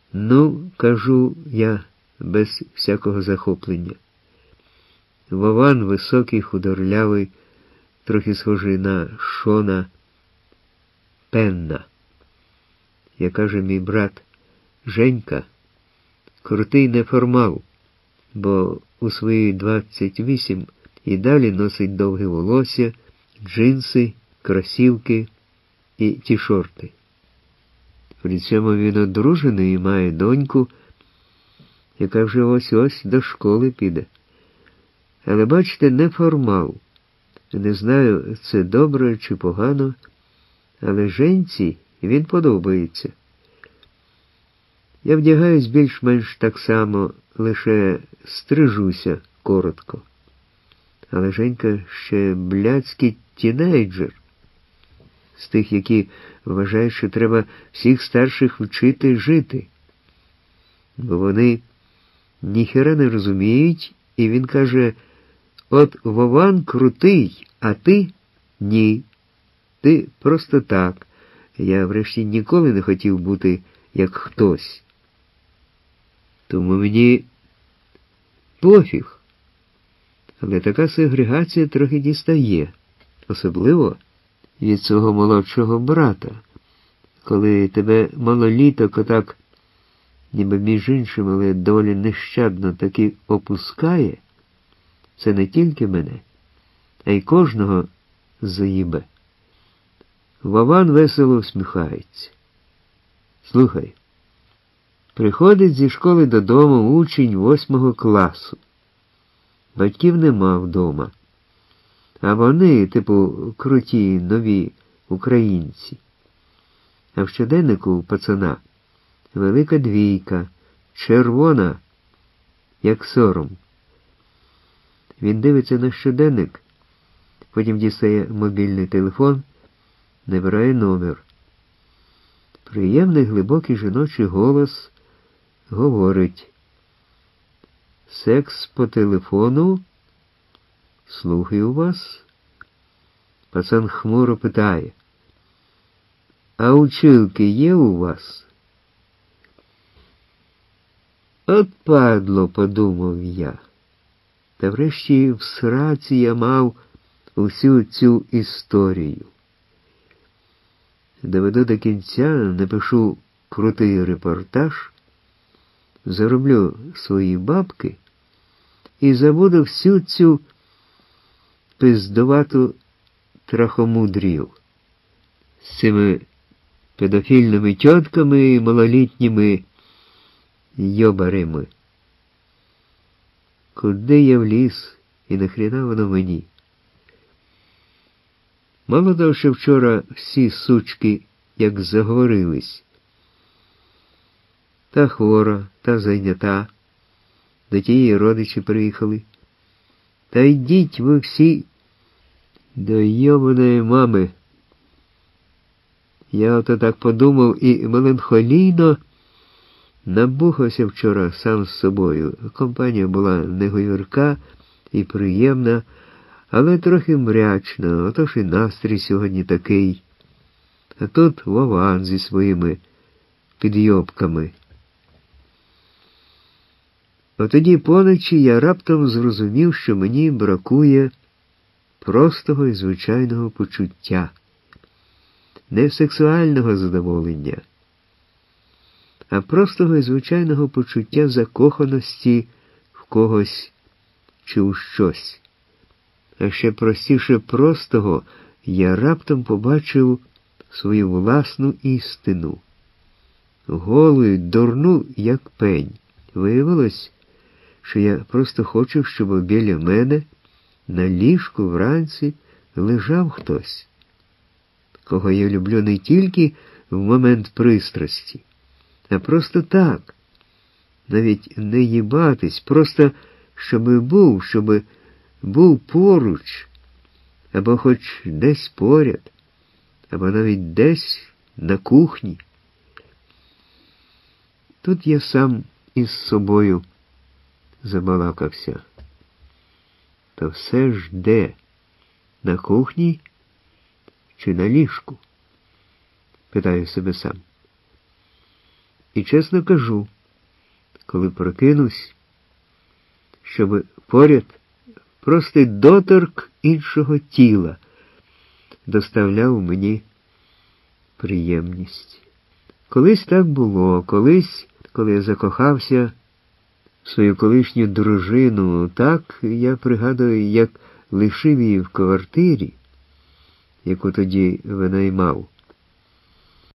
Ну, кажу я без всякого захоплення. Вован високий, худорлявий, трохи схожий на Шона Пенна. Я каже мій брат, Женька, крутий неформал, бо у свої 28 і далі носить довге волосся, джинси, кросівки і ті шорти. При цьому він одружений і має доньку, яка вже ось-ось до школи піде. Але, бачите, неформал. Не знаю, це добре чи погано, але Женці він подобається. Я вдягаюсь більш-менш так само, лише стрижуся коротко. Але Женька ще блядський тінейджер. З тих, які вважають, що треба всіх старших вчити жити. Бо вони ніхера не розуміють, і він каже, от Вован крутий, а ти – ні. Ти просто так. Я врешті ніколи не хотів бути як хтось. Тому мені пофіг. Але така сегрегація трохи дістає. Особливо від свого молодшого брата. Коли тебе малоліток отак, ніби між іншим, але доволі нещадно таки опускає, це не тільки мене, а й кожного заїбе. Вован весело всміхається. Слухай, приходить зі школи додому учень 8 класу. Батьків нема вдома. А вони, типу, круті, нові українці. А в щоденнику у пацана велика 2, червона, як сором. Він дивиться на щоденник, потім дістає мобільний телефон, набирає номер. Приємний глибокий жіночий голос говорить: «Секс по телефону? Слухаю вас». Пацан хмуро питає: «А училки є у вас?» От падло, подумав я. Та врешті в сраці я мав усю цю історію. Доведу до кінця, напишу крутий репортаж, зароблю свої бабки і забуду всю цю пиздувату трахомудрію з цими педофільними тьотками і малолітніми йобарими. Куди я вліз і нахріна воно мені? Мало того, що вчора всі сучки як заговорились. Та хвора, та зайнята, до тієї родичі приїхали. Та йдіть ви всі до йобаної мами. Я ото так подумав і меланхолійно набухався вчора сам з собою. Компанія була неговірка і приємна, але трохи мрячна, отож і настрій сьогодні такий. А тут Вован зі своїми підйобками. Отоді поночі я раптом зрозумів, що мені бракує простого і звичайного почуття. Не сексуального задоволення, а простого і звичайного почуття закоханості в когось чи у щось. А ще простіше простого я раптом побачив свою власну істину. Голу й дурну, як пень. Виявилось, що я просто хочу, щоб біля мене на ліжку вранці лежав хтось, кого я люблю не тільки в момент пристрасті, а просто так, навіть не їбатись, просто щоб був поруч, або хоч десь поряд, або навіть десь на кухні. Тут я сам із собою забалакався. Та все ж де? На кухні чи на ліжку? Питаю себе сам. І чесно кажу, коли прокинусь, щоб поряд простий доторк іншого тіла доставляв мені приємність. Колись так було, коли я закохався в свою колишню дружину, так я пригадую, як лишив її в квартирі, яку тоді винаймав.